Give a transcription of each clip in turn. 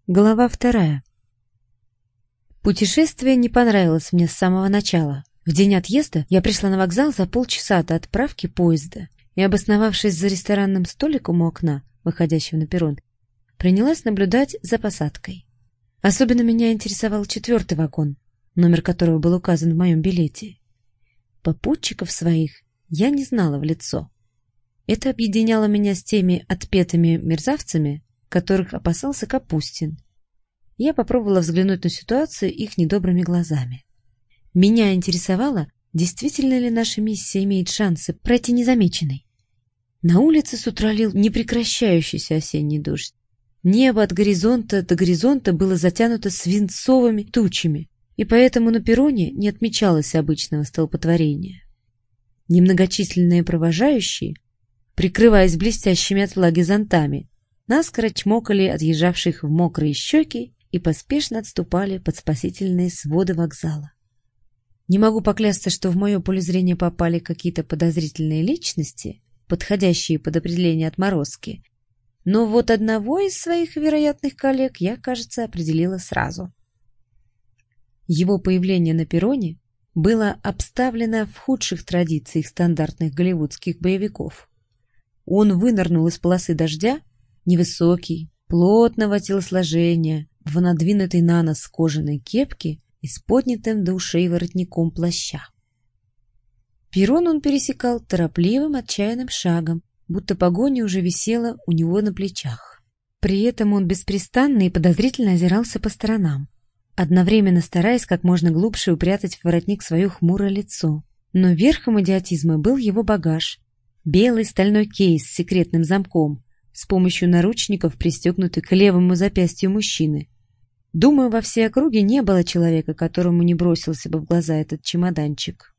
Глава 2. Путешествие не понравилось мне с самого начала. В день отъезда я пришла на вокзал за полчаса до отправки поезда и, обосновавшись за ресторанным столиком у окна, выходящего на перрон, принялась наблюдать за посадкой. Особенно меня интересовал 4-й вагон, номер которого был указан в моем билете. Попутчиков своих я не знала в лицо. Это объединяло меня с теми отпетыми мерзавцами, которых опасался Капустин. Я попробовала взглянуть на ситуацию их недобрыми глазами. Меня интересовало, действительно ли наша миссия имеет шансы пройти незамеченной. На улице с утра лил непрекращающийся осенний дождь. Небо от горизонта до горизонта было затянуто свинцовыми тучами, и поэтому на перроне не отмечалось обычного столпотворения. Немногочисленные провожающие, прикрываясь блестящими от влаги зонтами, наскоро чмокали отъезжавших в мокрые щеки и поспешно отступали под спасительные своды вокзала. Не могу поклясться, что в мое поле зрения попали какие-то подозрительные личности, подходящие под определение отморозки, но вот одного из своих вероятных коллег я, кажется, определила сразу. Его появление на перроне было обставлено в худших традициях стандартных голливудских боевиков. Он вынырнул из полосы дождя, невысокий, плотного телосложения, в надвинутой на нос кожаной кепке и с поднятым до ушей воротником плаща. Перрон он пересекал торопливым, отчаянным шагом, будто погоня уже висела у него на плечах. При этом он беспрестанно и подозрительно озирался по сторонам, одновременно стараясь как можно глубже упрятать в воротник свое хмурое лицо. Но верхом идиотизма был его багаж, белый стальной кейс с секретным замком, с помощью наручников, пристегнутый к левому запястью мужчины. Думаю, во всей округе не было человека, которому не бросился бы в глаза этот чемоданчик.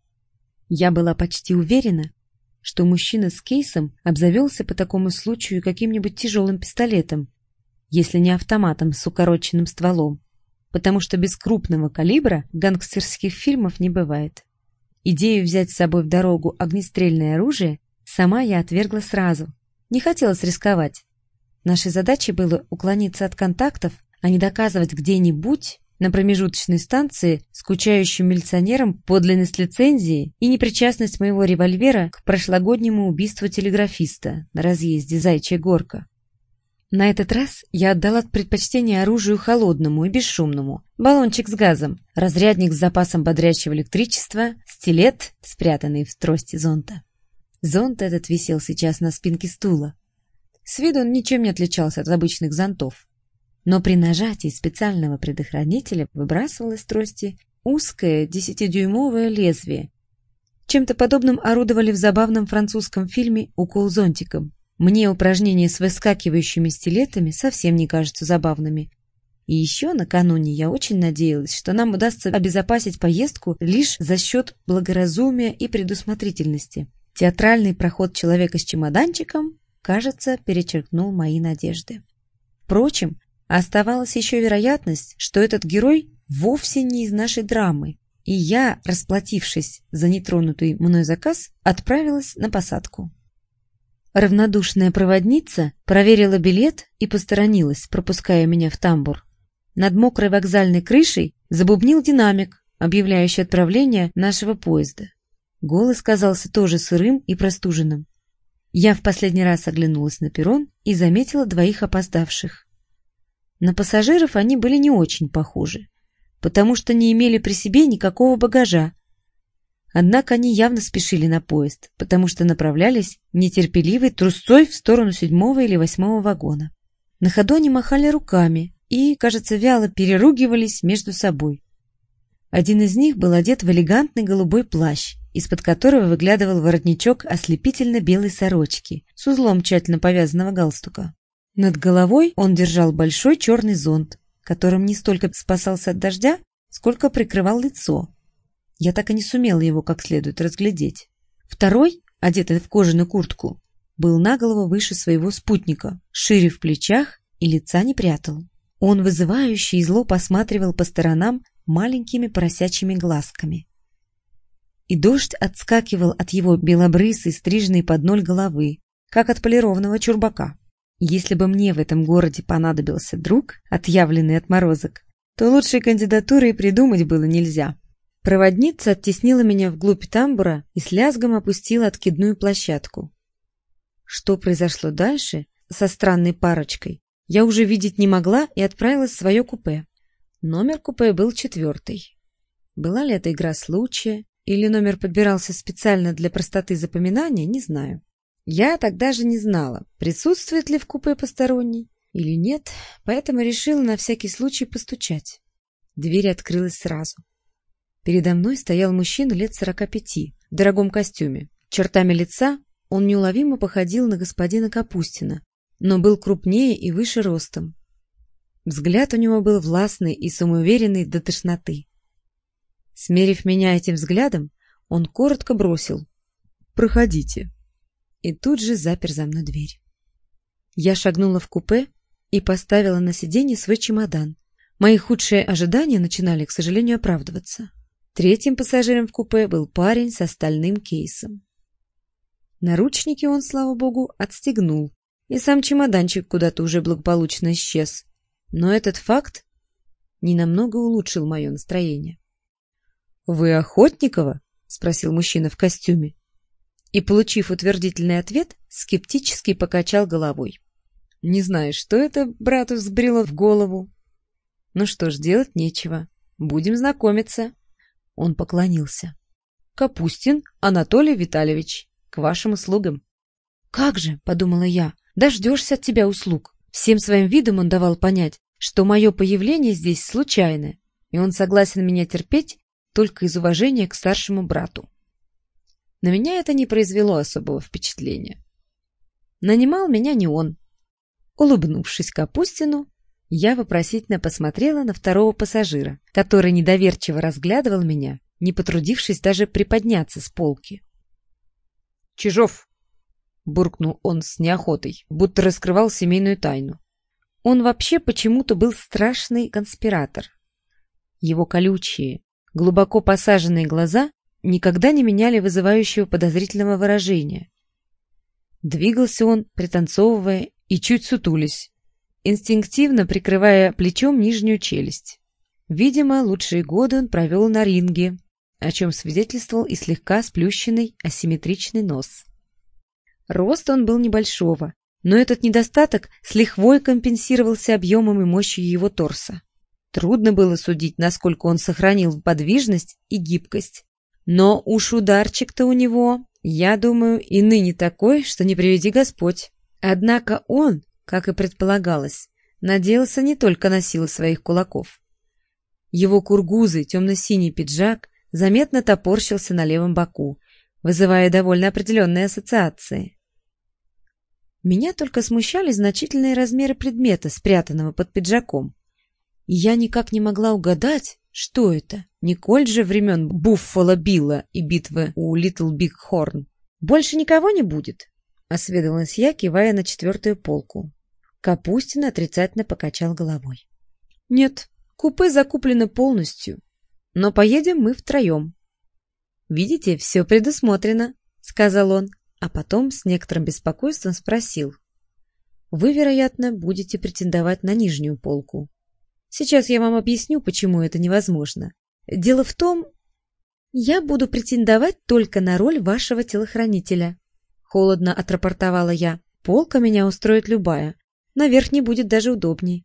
Я была почти уверена, что мужчина с кейсом обзавелся по такому случаю каким-нибудь тяжелым пистолетом, если не автоматом с укороченным стволом, потому что без крупного калибра гангстерских фильмов не бывает. Идею взять с собой в дорогу огнестрельное оружие сама я отвергла сразу. Не хотелось рисковать. Нашей задачей было уклониться от контактов, а не доказывать где-нибудь на промежуточной станции скучающим милиционерам подлинность лицензии и непричастность моего револьвера к прошлогоднему убийству телеграфиста на разъезде Заячья Горка. На этот раз я отдала предпочтение оружию холодному и бесшумному. Баллончик с газом, разрядник с запасом бодрящего электричества, стилет, спрятанный в трости зонта. Зонт этот висел сейчас на спинке стула. С виду он ничем не отличался от обычных зонтов. Но при нажатии специального предохранителя выбрасывалось из трости узкое 10-дюймовое лезвие. Чем-то подобным орудовали в забавном французском фильме «Укол зонтиком». Мне упражнения с выскакивающими стилетами совсем не кажутся забавными. И еще накануне я очень надеялась, что нам удастся обезопасить поездку лишь за счет благоразумия и предусмотрительности. Театральный проход человека с чемоданчиком, кажется, перечеркнул мои надежды. Впрочем, оставалась еще вероятность, что этот герой вовсе не из нашей драмы, и я, расплатившись за нетронутый мной заказ, отправилась на посадку. Равнодушная проводница проверила билет и посторонилась, пропуская меня в тамбур. Над мокрой вокзальной крышей забубнил динамик, объявляющий отправление нашего поезда. Голос казался тоже сырым и простуженным. Я в последний раз оглянулась на перрон и заметила двоих опоздавших. На пассажиров они были не очень похожи, потому что не имели при себе никакого багажа. Однако они явно спешили на поезд, потому что направлялись нетерпеливой трусцой в сторону 7-го или 8-го вагона. На ходу они махали руками и, кажется, вяло переругивались между собой. Один из них был одет в элегантный голубой плащ, из-под которого выглядывал воротничок ослепительно белой сорочки с узлом тщательно повязанного галстука. Над головой он держал большой черный зонт, которым не столько спасался от дождя, сколько прикрывал лицо. Я так и не сумела его как следует разглядеть. Второй, одетый в кожаную куртку, был на голову выше своего спутника, шире в плечах и лица не прятал. Он вызывающе и зло посматривал по сторонам маленькими поросячьими глазками. И дождь отскакивал от его белобрысой, стриженной под ноль головы, как от полированного чурбака. Если бы мне в этом городе понадобился друг, отъявленный отморозок, то лучшей кандидатуры и придумать было нельзя. Проводница оттеснила меня вглубь тамбура и с лязгом опустила откидную площадку. Что произошло дальше со странной парочкой, я уже видеть не могла и отправилась в свое купе. Номер купе был 4-й. Была ли это игра случая, или номер подбирался специально для простоты запоминания, не знаю. Я тогда же не знала, присутствует ли в купе посторонний или нет, поэтому решила на всякий случай постучать. Дверь открылась сразу. Передо мной стоял мужчина лет 45, в дорогом костюме. Чертами лица он неуловимо походил на господина Капустина, но был крупнее и выше ростом. Взгляд у него был властный и самоуверенный до тошноты. Смерив меня этим взглядом, он коротко бросил: «Проходите», и тут же запер за мной дверь. Я шагнула в купе и поставила на сиденье свой чемодан. Мои худшие ожидания начинали, к сожалению, оправдываться. Третьим пассажиром в купе был парень с стальным кейсом. Наручники он, слава богу, отстегнул, и сам чемоданчик куда-то уже благополучно исчез. Но этот факт ненамного улучшил мое настроение. «Вы Охотникова?» — спросил мужчина в костюме. И, получив утвердительный ответ, скептически покачал головой. Не знаю, что это брату взбрело в голову. Ну что ж, делать нечего. Будем знакомиться. Он поклонился. Капустин Анатолий Витальевич, к вашим услугам. Как же, подумала я, дождешься от тебя услуг. Всем своим видом он давал понять, что мое появление здесь случайное, и он согласен меня терпеть только из уважения к старшему брату. На меня это не произвело особого впечатления. Нанимал меня не он. Улыбнувшись Капустину, я вопросительно посмотрела на второго пассажира, который недоверчиво разглядывал меня, не потрудившись даже приподняться с полки. «Чижов!» — буркнул он с неохотой, будто раскрывал семейную тайну. Он вообще почему-то был страшный конспиратор. Его колючие, глубоко посаженные глаза никогда не меняли вызывающего подозрительного выражения. Двигался он, пританцовывая и чуть сутулясь, инстинктивно прикрывая плечом нижнюю челюсть. Видимо, лучшие годы он провел на ринге, о чем свидетельствовал и слегка сплющенный асимметричный нос. Рост он был небольшого, но этот недостаток с лихвой компенсировался объемом и мощью его торса. Трудно было судить, насколько он сохранил подвижность и гибкость. Но уж ударчик-то у него, я думаю, и ныне такой, что не приведи Господь. Однако он, как и предполагалось, надеялся не только на силы своих кулаков. Его кургузый темно-синий пиджак заметно топорщился на левом боку, вызывая довольно определенные ассоциации. Меня только смущали значительные размеры предмета, спрятанного под пиджаком. И я никак не могла угадать, что это. Не кольт же времен Буффало Билла и битвы у Литл Биг Хорн. «Больше никого не будет?» — осведомилась я, кивая на 4-ю полку. Капустин отрицательно покачал головой. «Нет, купе закуплено полностью, но поедем мы втроем». «Видите, все предусмотрено», — сказал он, а потом с некоторым беспокойством спросил. «Вы, вероятно, будете претендовать на нижнюю полку. Сейчас я вам объясню, почему это невозможно. Дело в том, я буду претендовать только на роль вашего телохранителя», — холодно отрапортовала я. «Полка меня устроит любая. Наверх не будет даже удобней».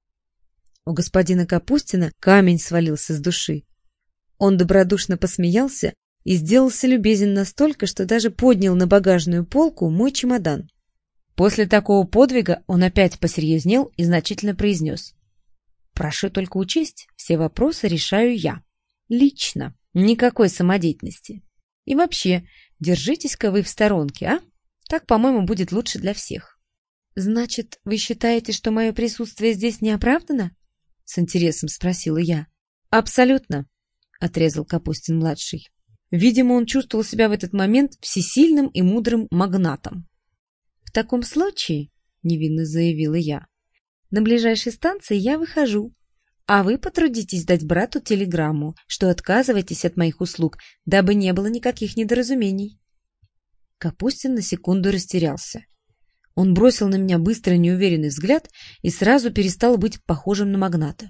У господина Капустина камень свалился с души. Он добродушно посмеялся и сделался любезен настолько, что даже поднял на багажную полку мой чемодан. После такого подвига он опять посерьезнел и значительно произнес: «Прошу только учесть, все вопросы решаю я. Лично. Никакой самодеятельности. И вообще, держитесь-ка вы в сторонке, а? Так, по-моему, будет лучше для всех». «Значит, вы считаете, что мое присутствие здесь не оправдано?» — с интересом спросила я. «Абсолютно», — отрезал Капустин-младший. Видимо, он чувствовал себя в этот момент всесильным и мудрым магнатом. «В таком случае, — невинно заявила я, — на ближайшей станции я выхожу, а вы потрудитесь дать брату телеграмму, что отказываетесь от моих услуг, дабы не было никаких недоразумений». Капустин на секунду растерялся. Он бросил на меня быстрый неуверенный взгляд и сразу перестал быть похожим на магната.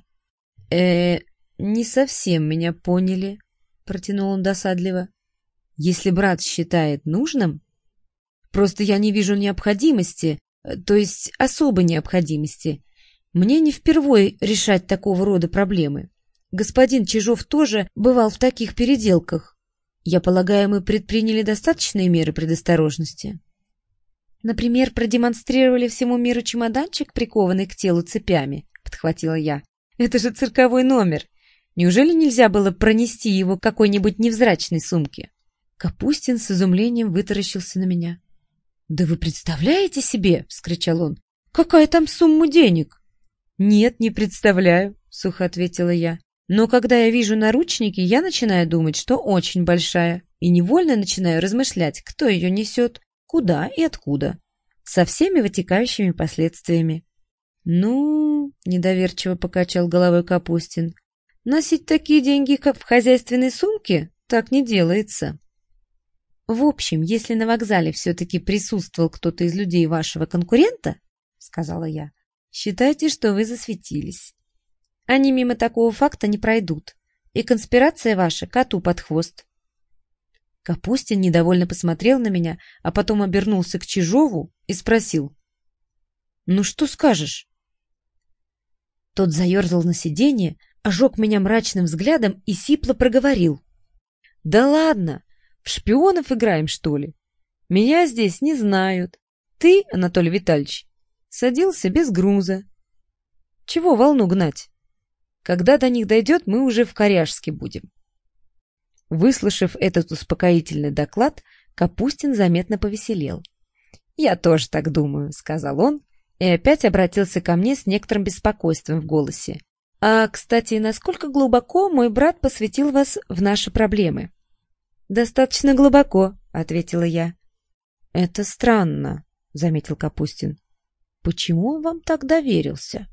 Не совсем меня поняли», — протянул он досадливо. «Если брат считает нужным, просто я не вижу необходимости, то есть особой необходимости. Мне не впервой решать такого рода проблемы. Господин Чижов тоже бывал в таких переделках. Я полагаю, мы предприняли достаточные меры предосторожности». «Например, продемонстрировали всему миру чемоданчик, прикованный к телу цепями», — подхватила я. «Это же цирковой номер. Неужели нельзя было пронести его к какой-нибудь невзрачной сумке?» Капустин с изумлением вытаращился на меня. «Да вы представляете себе?» — вскричал он. «Какая там сумма денег?» «Нет, не представляю», — сухо ответила я. «Но когда я вижу наручники, я начинаю думать, что очень большая, и невольно начинаю размышлять, кто ее несет, куда и откуда, со всеми вытекающими последствиями». «Ну...» — недоверчиво покачал головой Капустин. «Носить такие деньги, как в хозяйственной сумке, так не делается». «В общем, если на вокзале все-таки присутствовал кто-то из людей вашего конкурента, — сказала я, — считайте, что вы засветились. Они мимо такого факта не пройдут, и конспирация ваша коту под хвост». Капустин недовольно посмотрел на меня, а потом обернулся к Чижову и спросил: «Ну что скажешь?» Тот заерзал на сиденье, ожег меня мрачным взглядом и сипло проговорил: «Да ладно! В шпионов играем, что ли? Меня здесь не знают. Ты, Анатолий Витальевич, садился без груза. Чего волну гнать? Когда до них дойдет, мы уже в Коряжске будем». Выслушав этот успокоительный доклад, Капустин заметно повеселел. «Я тоже так думаю», — сказал он, и опять обратился ко мне с некоторым беспокойством в голосе. «А, кстати, насколько глубоко мой брат посвятил вас в наши проблемы?» «Достаточно глубоко», — ответила я. «Это странно», — заметил Капустин. «Почему он вам так доверился?»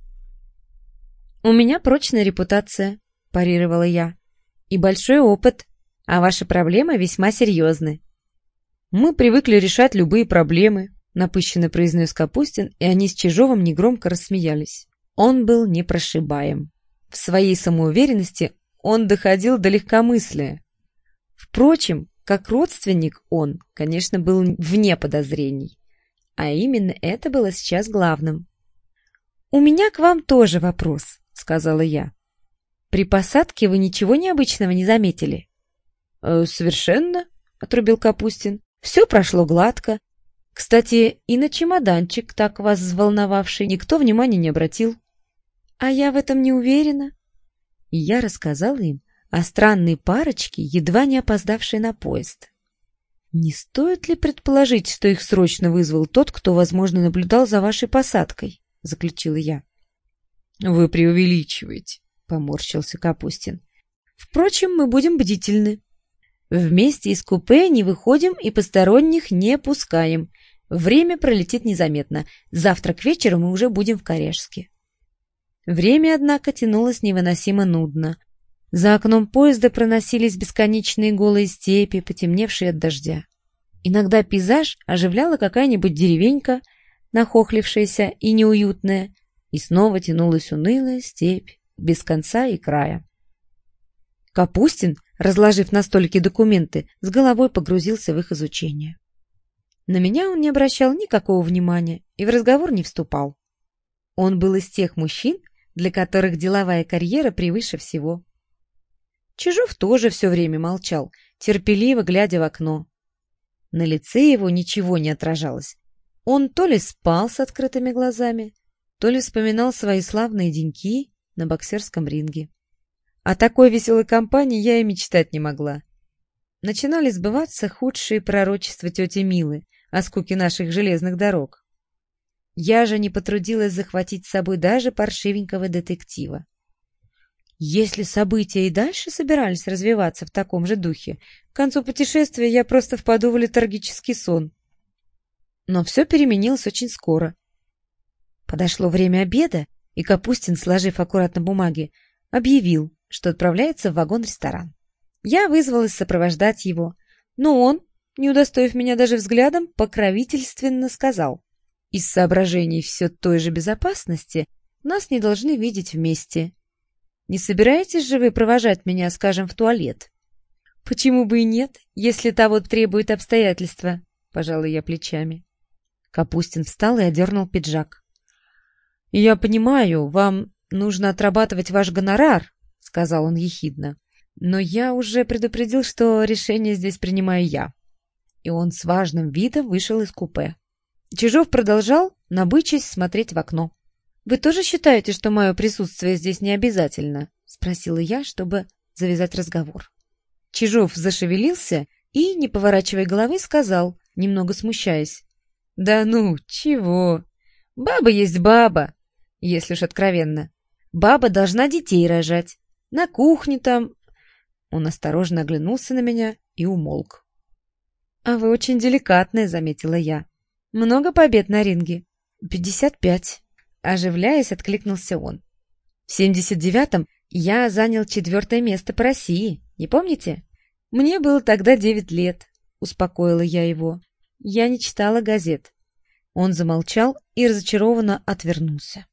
«У меня прочная репутация», — парировала я, — «и большой опыт, а ваши проблемы весьма серьезны». «Мы привыкли решать любые проблемы», — напыщенно произнес Капустин, и они с Чижовым негромко рассмеялись. Он был непрошибаем. В своей самоуверенности он доходил до легкомыслия. Впрочем, как родственник он, конечно, был вне подозрений. А именно это было сейчас главным. «У меня к вам тоже вопрос», — сказала я. «При посадке вы ничего необычного не заметили?» «Совершенно», — отрубил Капустин. «Все прошло гладко. Кстати, и на чемоданчик, так вас взволновавший, никто внимания не обратил». «А я в этом не уверена». И я рассказала им о странной парочке, едва не опоздавшей на поезд. «Не стоит ли предположить, что их срочно вызвал тот, кто, возможно, наблюдал за вашей посадкой?» — заключила я. «Вы преувеличиваете», — поморщился Капустин. «Впрочем, мы будем бдительны. Вместе из купе не выходим и посторонних не пускаем. Время пролетит незаметно. Завтра к вечеру мы уже будем в Коряжске». Время, однако, тянулось невыносимо нудно. За окном поезда проносились бесконечные голые степи, потемневшие от дождя. Иногда пейзаж оживляла какая-нибудь деревенька, нахохлившаяся и неуютная, и снова тянулась унылая степь, без конца и края. Капустин, разложив на столике документы, с головой погрузился в их изучение. На меня он не обращал никакого внимания и в разговор не вступал. Он был из тех мужчин, для которых деловая карьера превыше всего. Чижов тоже все время молчал, терпеливо глядя в окно. На лице его ничего не отражалось. Он то ли спал с открытыми глазами, то ли вспоминал свои славные деньки на боксерском ринге. О такой веселой компании я и мечтать не могла. Начинали сбываться худшие пророчества тети Милы о скуке наших железных дорог. Я же не потрудилась захватить с собой даже паршивенького детектива. Если события и дальше собирались развиваться в таком же духе, к концу путешествия я просто впаду в летаргический сон. Но все переменилось очень скоро. Подошло время обеда, и Капустин, сложив аккуратно бумаги, объявил, что отправляется в вагон-ресторан. Я вызвалась сопровождать его, но он, не удостоив меня даже взглядом, покровительственно сказал: Из соображений все той же безопасности нас не должны видеть вместе. Не собираетесь же вы провожать меня, скажем, в туалет? Почему бы и нет, если того требуют обстоятельства? Пожала я плечами. Капустин встал и одернул пиджак. Я понимаю, вам нужно отрабатывать ваш гонорар, сказал он ехидно. Но я уже предупредил, что решение здесь принимаю я. И он с важным видом вышел из купе. Чижов продолжал, набычась, смотреть в окно. «Вы тоже считаете, что мое присутствие здесь не обязательно?» — спросила я, чтобы завязать разговор. Чижов зашевелился и, не поворачивая головы, сказал, немного смущаясь. «Да ну, чего? Баба есть баба, если уж откровенно. Баба должна детей рожать. На кухне там...» Он осторожно оглянулся на меня и умолк. «А вы очень деликатная», — заметила я. «Много побед на ринге?» 55. Оживляясь, откликнулся он. В 79-м я занял 4-е место по России, не помните? Мне было тогда 9 лет, успокоила я его. Я не читала газет. Он замолчал и разочарованно отвернулся.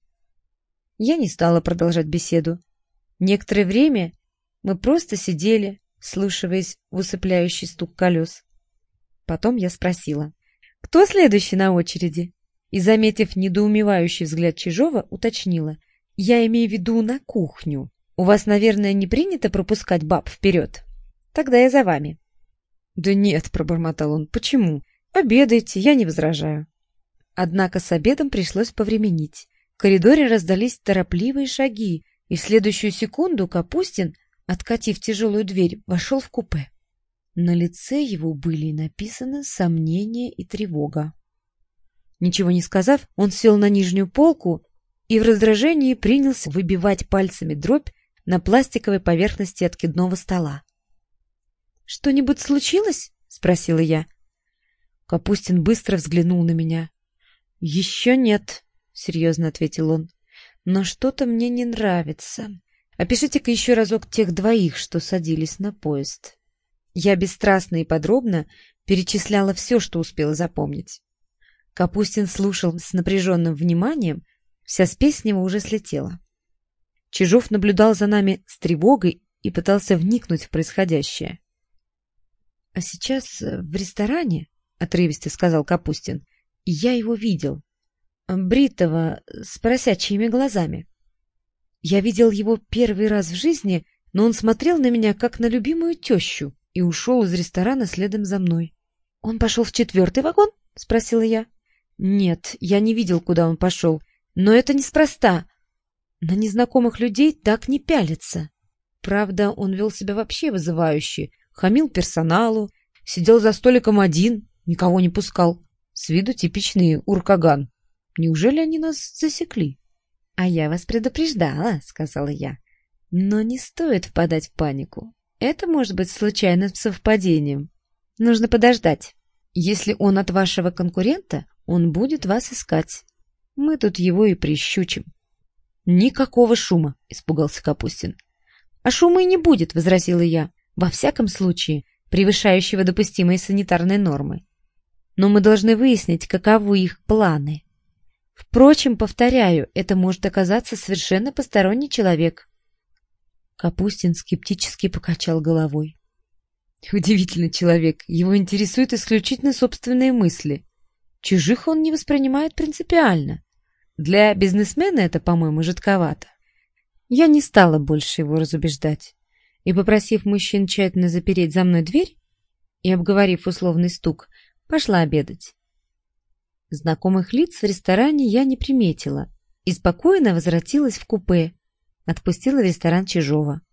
Я не стала продолжать беседу. Некоторое время мы просто сидели, вслушиваясь в усыпляющий стук колес. Потом я спросила: «Кто следующий на очереди?» И, заметив недоумевающий взгляд Чижова, уточнила: «Я имею в виду на кухню. У вас, наверное, не принято пропускать баб вперед? Тогда я за вами». «Да нет», — пробормотал он, — «почему? Обедайте, я не возражаю». Однако с обедом пришлось повременить. В коридоре раздались торопливые шаги, и в следующую секунду Капустин, откатив тяжелую дверь, вошел в купе. На лице его были написаны сомнение и тревога. Ничего не сказав, он сел на нижнюю полку и в раздражении принялся выбивать пальцами дробь на пластиковой поверхности откидного стола. «Что-нибудь случилось?» — спросила я. Капустин быстро взглянул на меня. «Еще нет», — серьезно ответил он. «Но что-то мне не нравится. Опишите-ка еще разок тех двоих, что садились на поезд». Я бесстрастно и подробно перечисляла все, что успела запомнить. Капустин слушал с напряженным вниманием, вся спесь с него уже слетела. Чижов наблюдал за нами с тревогой и пытался вникнуть в происходящее. — А сейчас в ресторане, — отрывисто сказал Капустин, — я его видел. Бритого, с поросячьими глазами. Я видел его первый раз в жизни, но он смотрел на меня, как на любимую тещу, и ушел из ресторана следом за мной. — Он пошел в 4-й вагон? — спросила я. — Нет, я не видел, куда он пошел. Но это неспроста. На незнакомых людей так не пялятся. Правда, он вел себя вообще вызывающе, хамил персоналу, сидел за столиком один, никого не пускал. С виду типичный уркаган. Неужели они нас засекли? — А я вас предупреждала, — сказала я. — Но не стоит впадать в панику. Это может быть случайным совпадением. Нужно подождать. Если он от вашего конкурента, он будет вас искать. Мы тут его и прищучим. — Никакого шума, — испугался Капустин. — А шума и не будет, — возразила я. Во всяком случае, превышающего допустимые санитарные нормы. Но мы должны выяснить, каковы их планы. Впрочем, повторяю, это может оказаться совершенно посторонний человек. Капустин скептически покачал головой. Удивительный человек, его интересуют исключительно собственные мысли. Чужих он не воспринимает принципиально. Для бизнесмена это, по-моему, жидковато. Я не стала больше его разубеждать. И, попросив мужчин тщательно запереть за мной дверь и обговорив условный стук, пошла обедать. Знакомых лиц в ресторане я не приметила и спокойно возвратилась в купе, отпустила в ресторан Чижова.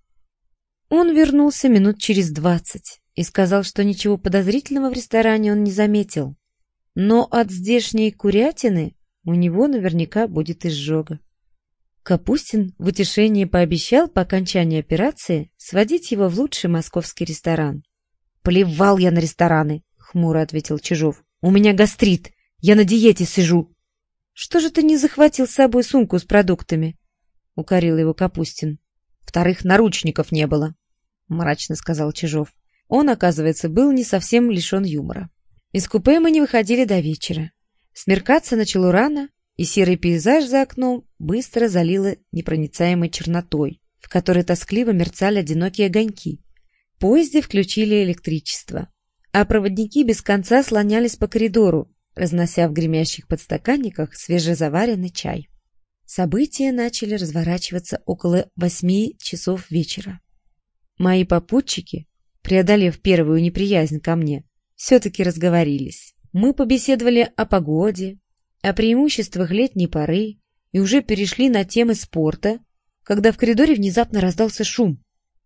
Он вернулся минут через 20 и сказал, что ничего подозрительного в ресторане он не заметил, но от здешней курятины у него наверняка будет изжога. Капустин в утешении пообещал по окончании операции сводить его в лучший московский ресторан. — Плевал я на рестораны, — хмуро ответил Чижов. — У меня гастрит, я на диете сижу. — Что же ты не захватил с собой сумку с продуктами? — укорил его Капустин. — Вторых наручников не было, — мрачно сказал Чижов. Он, оказывается, был не совсем лишен юмора. Из купе мы не выходили до вечера. Смеркаться начало рано, и серый пейзаж за окном быстро залило непроницаемой чернотой, в которой тоскливо мерцали одинокие огоньки. В поезде включили электричество, а проводники без конца слонялись по коридору, разнося в гремящих подстаканниках свежезаваренный чай. События начали разворачиваться около 8 часов вечера. Мои попутчики, преодолев первую неприязнь ко мне, все-таки разговорились. Мы побеседовали о погоде, о преимуществах летней поры и уже перешли на темы спорта, когда в коридоре внезапно раздался шум.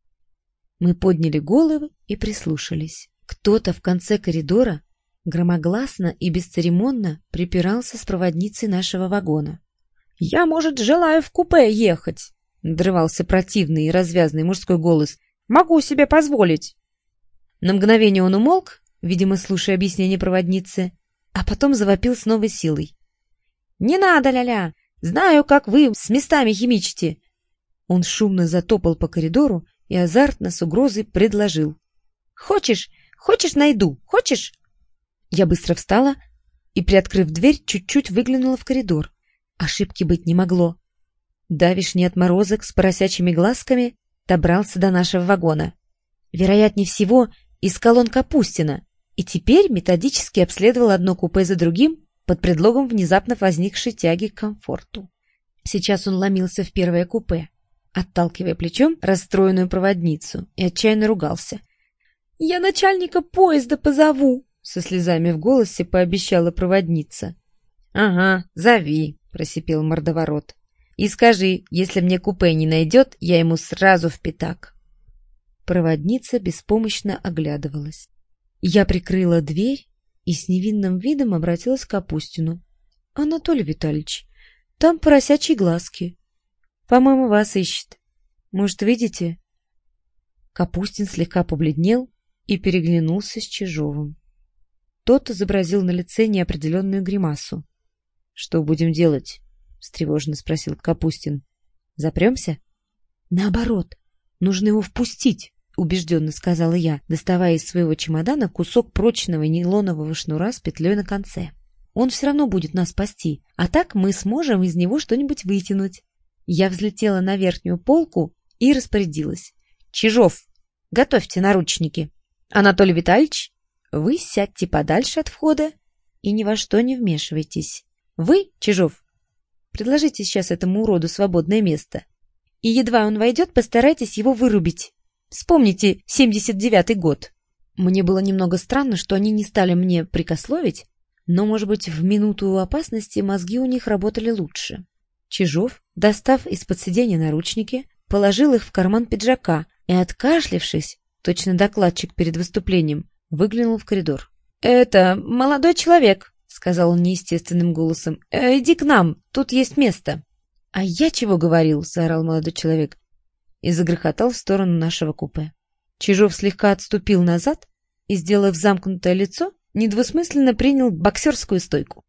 Мы подняли головы и прислушались. Кто-то в конце коридора громогласно и бесцеремонно припирался с проводницей нашего вагона. «Я, может, желаю в купе ехать», — надрывался противный и развязный мужской голос. «Могу себе позволить». На мгновение он умолк, видимо, слушая объяснение проводницы, а потом завопил с новой силой. «Не надо, ля-ля! Знаю, как вы с местами химичите!» Он шумно затопал по коридору и азартно с угрозой предложил. «Хочешь, найду, хочешь?» Я быстро встала и, приоткрыв дверь, чуть-чуть выглянула в коридор. Ошибки быть не могло. Давишний отморозок с поросячьими глазками добрался до нашего вагона. Вероятнее всего, искал он Капустина и теперь методически обследовал одно купе за другим под предлогом внезапно возникшей тяги к комфорту. Сейчас он ломился в первое купе, отталкивая плечом расстроенную проводницу, и отчаянно ругался. «Я начальника поезда позову!» — со слезами в голосе пообещала проводница. «Ага, зови!» — просипел мордоворот. «И скажи, если мне купе не найдет, я ему сразу в пятак». Проводница беспомощно оглядывалась. Я прикрыла дверь и с невинным видом обратилась к Капустину. «Анатолий Витальевич, там поросячьи глазки. По-моему, вас ищет. Может, видите?» Капустин слегка побледнел и переглянулся с Чижовым. Тот изобразил на лице неопределенную гримасу. «Что будем делать?» — встревоженно спросил Капустин. «Запремся?» «Наоборот, нужно его впустить», — убежденно сказала я, доставая из своего чемодана кусок прочного нейлонового шнура с петлей на конце. «Он все равно будет нас спасти, а так мы сможем из него что-нибудь вытянуть». Я взлетела на верхнюю полку и распорядилась. «Чижов, готовьте наручники. Анатолий Витальевич, вы сядьте подальше от входа и ни во что не вмешивайтесь. Вы, Чижов, предложите сейчас этому уроду свободное место. И едва он войдет, постарайтесь его вырубить. Вспомните 79-й год». Мне было немного странно, что они не стали мне прикословить, но, может быть, в минуту опасности мозги у них работали лучше. Чижов, достав из-под сиденья наручники, положил их в карман пиджака и, откашлившись, точно докладчик перед выступлением, выглянул в коридор. «Это молодой человек», — сказал он неестественным голосом. «Иди к нам, тут есть место». «А я чего говорил?» — заорал молодой человек и загрохотал в сторону нашего купе. Чижов слегка отступил назад и, сделав замкнутое лицо, недвусмысленно принял боксерскую стойку.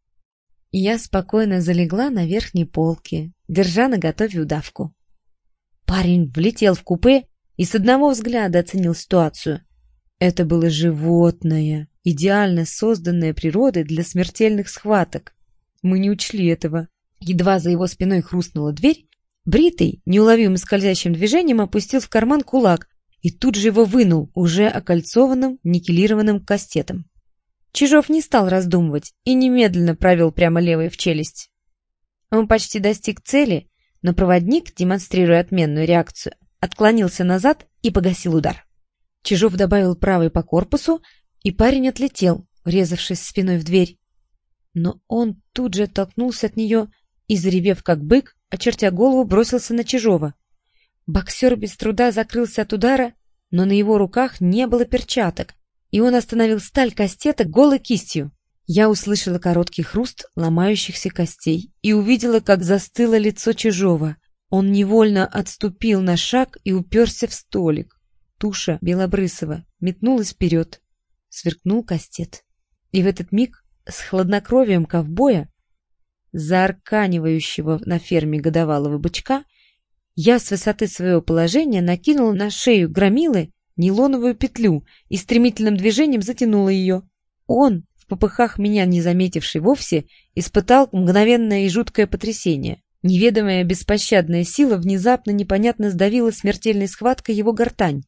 Я спокойно залегла на верхней полке, держа наготове удавку. Парень влетел в купе и с одного взгляда оценил ситуацию. Это было животное, идеально созданное природой для смертельных схваток. Мы не учли этого. Едва за его спиной хрустнула дверь, Бритый неуловимым скользящим движением опустил в карман кулак и тут же его вынул уже окольцованным никелированным кастетом. Чижов не стал раздумывать и немедленно провел прямо левой в челюсть. Он почти достиг цели, но проводник, демонстрируя отменную реакцию, отклонился назад и погасил удар. Чижов добавил правой по корпусу, и парень отлетел, врезавшись спиной в дверь. Но он тут же оттолкнулся от нее и, заревев как бык, очертя голову, бросился на Чижова. Боксер без труда закрылся от удара, но на его руках не было перчаток, и он остановил сталь кастета голой кистью. Я услышала короткий хруст ломающихся костей и увидела, как застыло лицо Чижова. Он невольно отступил на шаг и уперся в столик. Туша Белобрысова метнулась вперед. Сверкнул кастет. И в этот миг с хладнокровием ковбоя, заарканивающего на ферме годовалого бычка, я с высоты своего положения накинула на шею громилы нейлоновую петлю и стремительным движением затянула ее. Он в попыхах меня не заметивший вовсе, испытал мгновенное и жуткое потрясение. Неведомая беспощадная сила внезапно непонятно сдавила смертельной схваткой его гортань.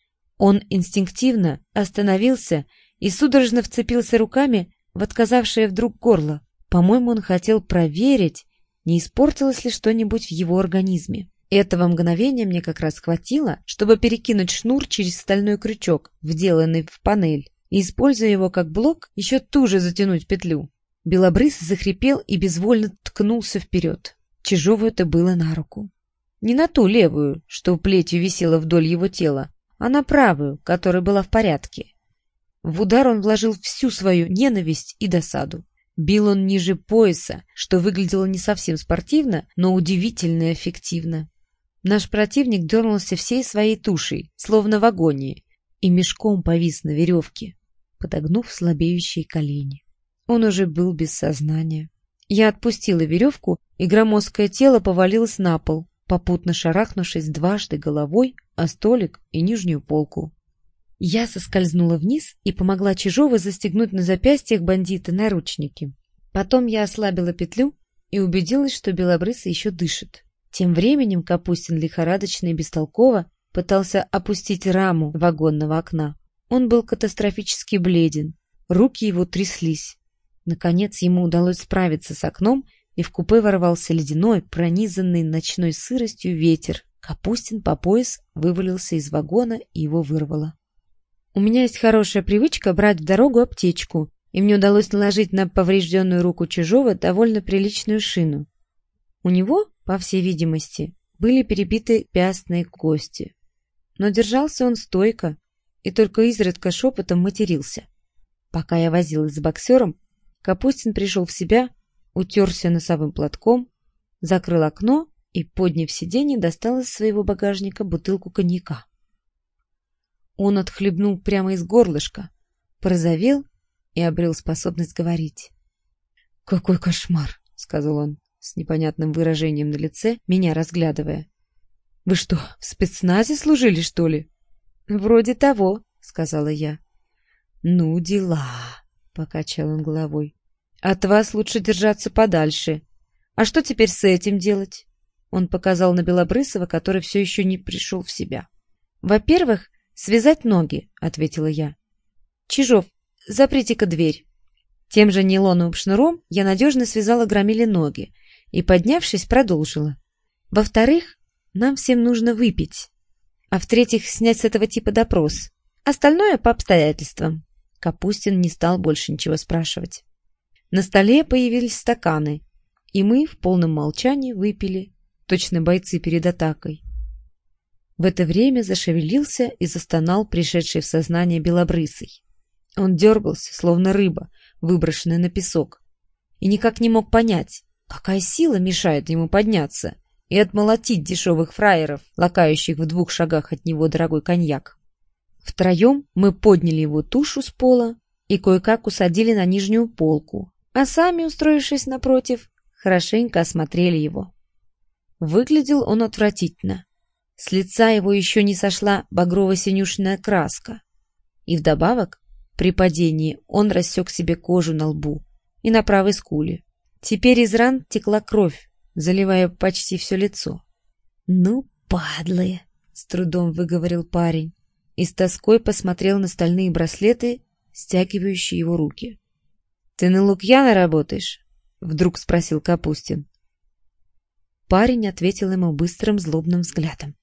Он инстинктивно остановился и судорожно вцепился руками в отказавшее вдруг горло. По-моему, он хотел проверить, не испортилось ли что-нибудь в его организме. Этого мгновения мне как раз хватило, чтобы перекинуть шнур через стальной крючок, вделанный в панель, и, используя его как блок, еще туже затянуть петлю. Белобрысый захрипел и безвольно ткнулся вперед. Чижову это было на руку. Не на ту левую, что плетью висела вдоль его тела, а на правую, которая была в порядке. В удар он вложил всю свою ненависть и досаду. Бил он ниже пояса, что выглядело не совсем спортивно, но удивительно эффективно. Наш противник дернулся всей своей тушей, словно в агонии, и мешком повис на веревке, подогнув слабеющие колени. Он уже был без сознания. Я отпустила веревку, и громоздкое тело повалилось на пол, попутно шарахнувшись дважды головой о столик и нижнюю полку. Я соскользнула вниз и помогла Чижову застегнуть на запястьях бандита наручники. Потом я ослабила петлю и убедилась, что Белобрысый еще дышит. Тем временем Капустин лихорадочно и бестолково пытался опустить раму вагонного окна. Он был катастрофически бледен, руки его тряслись. Наконец ему удалось справиться с окном, и в купе ворвался ледяной, пронизанный ночной сыростью ветер. Капустин по пояс вывалился из вагона, и его вырвало. У меня есть хорошая привычка брать в дорогу аптечку, и мне удалось наложить на поврежденную руку Чижова довольно приличную шину. У него, по всей видимости, были перебиты пястные кости. Но держался он стойко и только изредка шепотом матерился. Пока я возилась с боксером, Капустин пришел в себя, утерся носовым платком, закрыл окно и, подняв сиденье, достал из своего багажника бутылку коньяка. Он отхлебнул прямо из горлышка, порозовел и обрел способность говорить. — Какой кошмар! — сказал он с непонятным выражением на лице, меня разглядывая. — Вы что, в спецназе служили, что ли? — Вроде того, — сказала я. — Ну, дела, — покачал он головой. — От вас лучше держаться подальше. А что теперь с этим делать? Он показал на Белобрысова, который все еще не пришел в себя. — Во-первых, связать ноги, — ответила я. — Чижов, заприте-ка дверь. Тем же нейлоновым шнуром я надежно связала Громиле ноги и, поднявшись, продолжила. Во-вторых, нам всем нужно выпить. А в-третьих, снять с этого типа допрос. Остальное по обстоятельствам. Капустин не стал больше ничего спрашивать. На столе появились стаканы, и мы в полном молчании выпили, точно бойцы перед атакой. В это время зашевелился и застонал пришедший в сознание Белобрысый. Он дергался, словно рыба, выброшенная на песок, и никак не мог понять, какая сила мешает ему подняться и отмолотить дешевых фраеров, лакающих в 2 шагах от него дорогой коньяк. Втроем мы подняли его тушу с пола и кое-как усадили на нижнюю полку, а сами, устроившись напротив, хорошенько осмотрели его. Выглядел он отвратительно. С лица его еще не сошла багрово-синюшная краска. И вдобавок, при падении он рассек себе кожу на лбу и на правой скуле. Теперь из ран текла кровь, заливая почти все лицо. — Ну, падлы! — с трудом выговорил парень и с тоской посмотрел на стальные браслеты, стягивающие его руки. — Ты на Лукьяна работаешь? — вдруг спросил Капустин. Парень ответил ему быстрым злобным взглядом.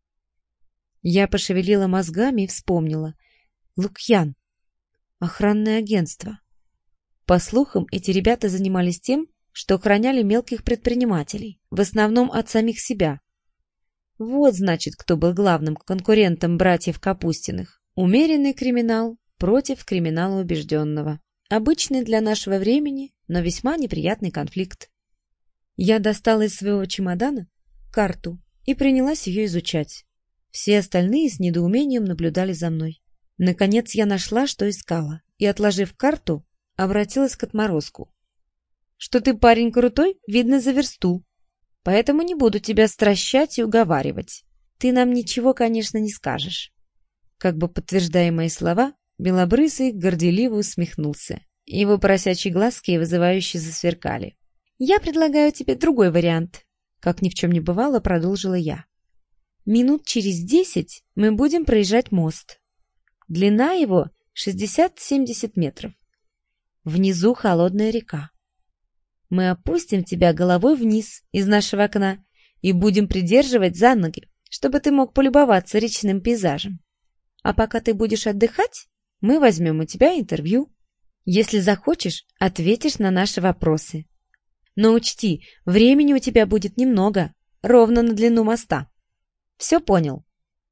Я пошевелила мозгами и вспомнила. Лукьян. Охранное агентство. По слухам, эти ребята занимались тем, что охраняли мелких предпринимателей, в основном от самих себя. Вот, значит, кто был главным конкурентом братьев Капустиных. Умеренный криминал против криминала убежденного. Обычный для нашего времени, но весьма неприятный конфликт. Я достала из своего чемодана карту и принялась ее изучать. Все остальные с недоумением наблюдали за мной. Наконец я нашла, что искала, и, отложив карту, обратилась к отморозку. Что ты, парень, крутой, видно за версту. Поэтому не буду тебя стращать и уговаривать. Ты нам ничего, конечно, не скажешь. Как бы подтверждая мои слова, Белобрысый горделиво усмехнулся. Его поросячьи глазки вызывающе засверкали. «Я предлагаю тебе другой вариант», — как ни в чем не бывало, продолжила я. «Минут через 10 мы будем проезжать мост. Длина его 60-70 метров. Внизу холодная река. Мы опустим тебя головой вниз из нашего окна и будем придерживать за ноги, чтобы ты мог полюбоваться речным пейзажем. А пока ты будешь отдыхать, мы возьмем у тебя интервью. Если захочешь, ответишь на наши вопросы. Но учти, времени у тебя будет немного, ровно на длину моста. Все понял?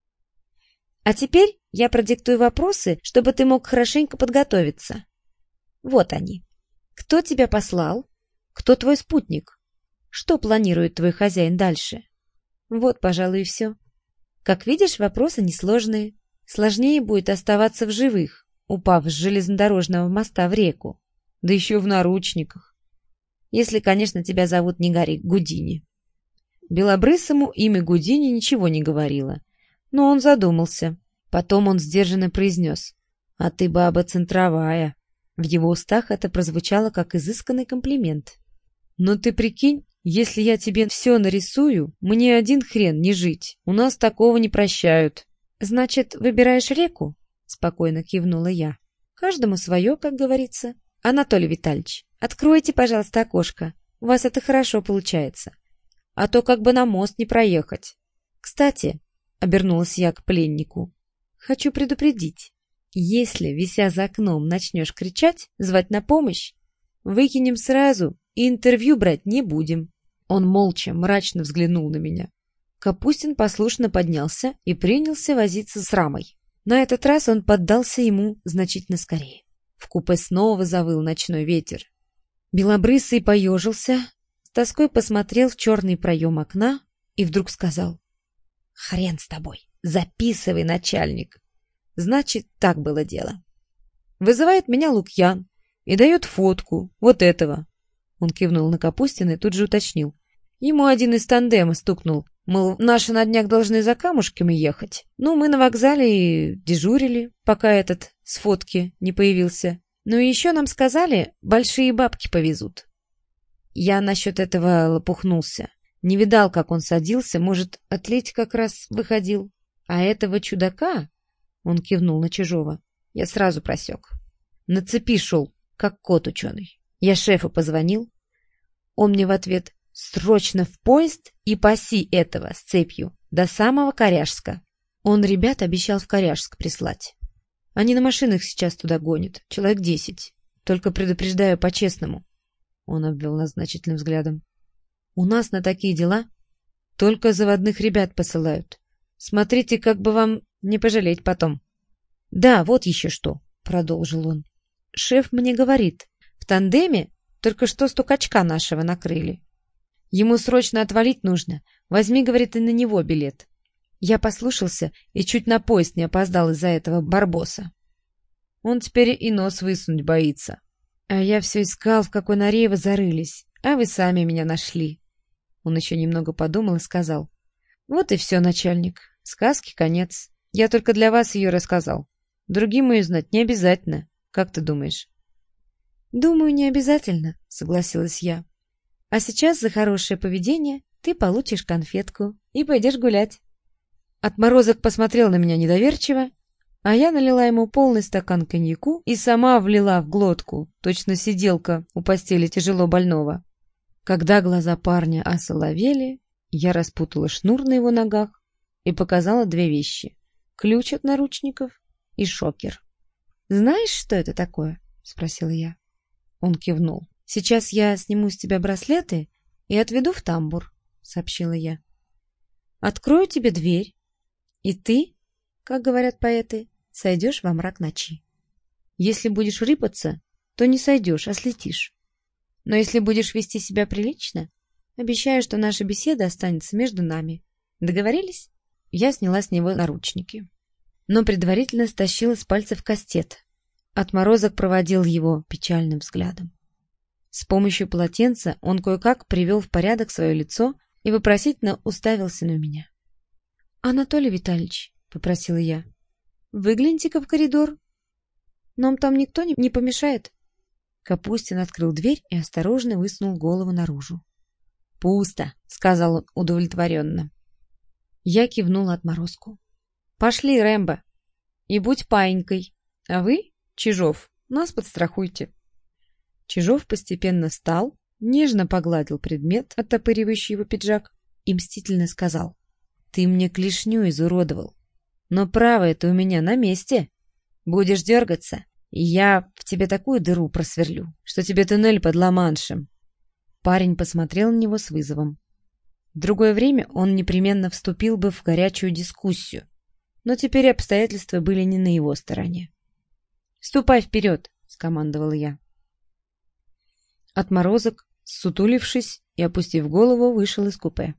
А теперь я продиктую вопросы, чтобы ты мог хорошенько подготовиться. Вот они. Кто тебя послал? Кто твой спутник? Что планирует твой хозяин дальше? Вот, пожалуй, и все. Как видишь, вопросы несложные. Сложнее будет оставаться в живых, упав с железнодорожного моста в реку. Да еще в наручниках. Если, конечно, тебя зовут не Гарри Гудини. Белобрысому имя Гудини ничего не говорило, но он задумался. Потом он сдержанно произнес: «А ты баба центровая». В его устах это прозвучало как изысканный комплимент. «Но ты прикинь, если я тебе все нарисую, мне один хрен не жить. У нас такого не прощают». «Значит, выбираешь реку?» — спокойно кивнула я. «Каждому свое, как говорится. Анатолий Витальевич, откройте, пожалуйста, окошко. У вас это хорошо получается. А то как бы на мост не проехать. Кстати, — обернулась я к пленнику, — хочу предупредить. Если, вися за окном, начнешь кричать, звать на помощь, выкинем сразу и интервью брать не будем». Он молча, мрачно взглянул на меня. Капустин послушно поднялся и принялся возиться с рамой. На этот раз он поддался ему значительно скорее. В купе снова завыл ночной ветер. Белобрысый поежился, с тоской посмотрел в черный проем окна и вдруг сказал: «Хрен с тобой, записывай, начальник». Значит, так было дело. Вызывает меня Лукьян и дает фотку вот этого. Он кивнул на Капустина и тут же уточнил. Ему один из тандема стукнул, мол, наши на днях должны за камушками ехать. Ну, мы на вокзале и дежурили, пока этот с фотки не появился. Ну и еще нам сказали, большие бабки повезут. Я насчет этого лопухнулся. Не видал, как он садился, может, отлить как раз выходил. А этого чудака, он кивнул на Чижова, я сразу просек. На цепи шел, как кот ученый. Я шефу позвонил. Он мне в ответ: срочно в поезд и паси этого с цепью до самого Коряжска. Он ребят обещал в Коряжск прислать. Они на машинах сейчас туда гонят, человек 10. Только предупреждаю по-честному. Он обвел нас значительным взглядом. У нас на такие дела только заводных ребят посылают. Смотрите, как бы вам не пожалеть потом. Да, вот еще что, продолжил он. Шеф мне говорит, в тандеме только что стукачка нашего накрыли. Ему срочно отвалить нужно. Возьми, говорит, и на него билет. Я послушался и чуть на поезд не опоздал из-за этого барбоса. Он теперь и нос высунуть боится. А я все искал, в какой норе вы зарылись, а вы сами меня нашли. Он еще немного подумал и сказал. Вот и все, начальник. Сказки конец. Я только для вас ее рассказал. Другим ее знать не обязательно. Как ты думаешь? Думаю, не обязательно, согласилась я. А сейчас за хорошее поведение ты получишь конфетку и пойдешь гулять. Отморозок посмотрел на меня недоверчиво, а я налила ему полный стакан коньяку и сама влила в глотку, точно сиделка у постели тяжело больного. Когда глаза парня осоловели, я распутала шнур на его ногах и показала две вещи — ключ от наручников и шокер. «Знаешь, что это такое?» — спросила я. Он кивнул. «Сейчас я сниму с тебя браслеты и отведу в тамбур», — сообщила я. «Открою тебе дверь, и ты, как говорят поэты, сойдешь во мрак ночи. Если будешь рыпаться, то не сойдешь, а слетишь. Но если будешь вести себя прилично, обещаю, что наша беседа останется между нами. Договорились?» Я сняла с него наручники, но предварительно стащила с пальцев кастет. Отморозок проводил его печальным взглядом. С помощью полотенца он кое-как привел в порядок свое лицо и вопросительно уставился на меня. «Анатолий Витальевич», — попросила я, — «выгляните-ка в коридор. Нам там никто не помешает». Капустин открыл дверь и осторожно высунул голову наружу. «Пусто», — сказал он удовлетворенно. Я кивнула отморозку. «Пошли, Рэмбо, и будь паинькой, а вы, Чижов, нас подстрахуйте». Чижов постепенно встал, нежно погладил предмет, оттопыривающий его пиджак, и мстительно сказал: «Ты мне клешню изуродовал, но правое-то у меня на месте. Будешь дергаться, и я в тебе такую дыру просверлю, что тебе туннель под Ла-Маншем». Парень посмотрел на него с вызовом. В другое время он непременно вступил бы в горячую дискуссию, но теперь обстоятельства были не на его стороне. «Ступай вперед!» — скомандовал я. Отморозок, ссутулившись и опустив голову, вышел из купе.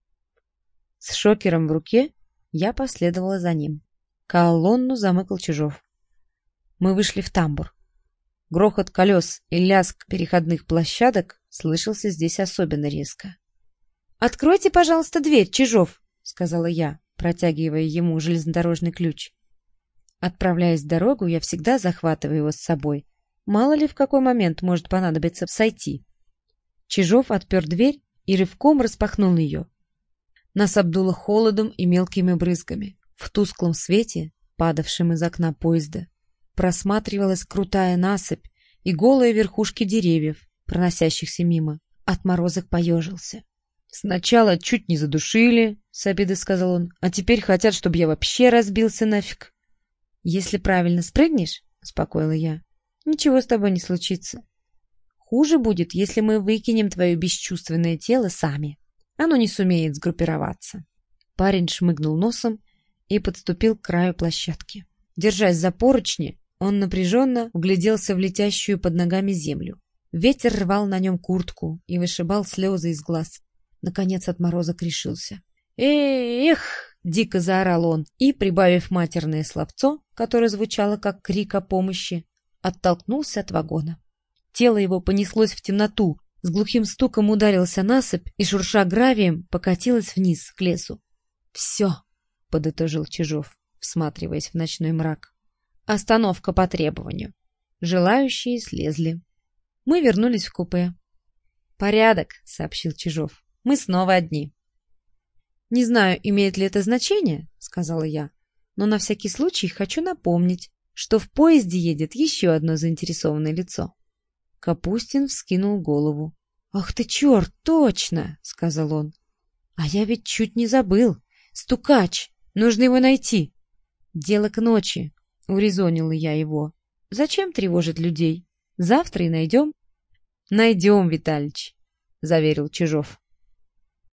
С шокером в руке я последовала за ним. Колонну замыкал Чижов. Мы вышли в тамбур. Грохот колес и лязг переходных площадок слышался здесь особенно резко. «Откройте, пожалуйста, дверь, Чижов!» — сказала я, протягивая ему железнодорожный ключ. Отправляясь в дорогу, я всегда захватываю его с собой. Мало ли в какой момент может понадобиться сойти. Чижов отпер дверь и рывком распахнул ее. Нас обдуло холодом и мелкими брызгами. В тусклом свете, падавшем из окна поезда, просматривалась крутая насыпь и голые верхушки деревьев, проносящихся мимо. Отморозок поежился. «Сначала чуть не задушили, — с обидой сказал он, — а теперь хотят, чтобы я вообще разбился нафиг». «Если правильно спрыгнешь, — успокоила я, — ничего с тобой не случится. Хуже будет, если мы выкинем твое бесчувственное тело сами. Оно не сумеет сгруппироваться». Парень шмыгнул носом и подступил к краю площадки. Держась за поручни, он напряженно вгляделся в летящую под ногами землю. Ветер рвал на нем куртку и вышибал слезы из глаз. Наконец отморозок решился. «Эх!» — дико заорал он и, прибавив матерное словцо, которое звучало как крик о помощи, оттолкнулся от вагона. Тело его понеслось в темноту, с глухим стуком ударился насыпь и, шурша гравием, покатилось вниз к лесу. «Все!» — подытожил Чижов, всматриваясь в ночной мрак. «Остановка по требованию». Желающие слезли. Мы вернулись в купе. «Порядок», — сообщил Чижов. «Мы снова одни». «Не знаю, имеет ли это значение», — сказала я, «но на всякий случай хочу напомнить, что в поезде едет еще одно заинтересованное лицо». Капустин вскинул голову. «Ах ты черт, точно!» — сказал он. «А я ведь чуть не забыл. Стукач! Нужно его найти!» «Дело к ночи», — урезонила я его. «Зачем тревожить людей? Завтра и найдем». «Найдем, Виталич», — заверил Чижов.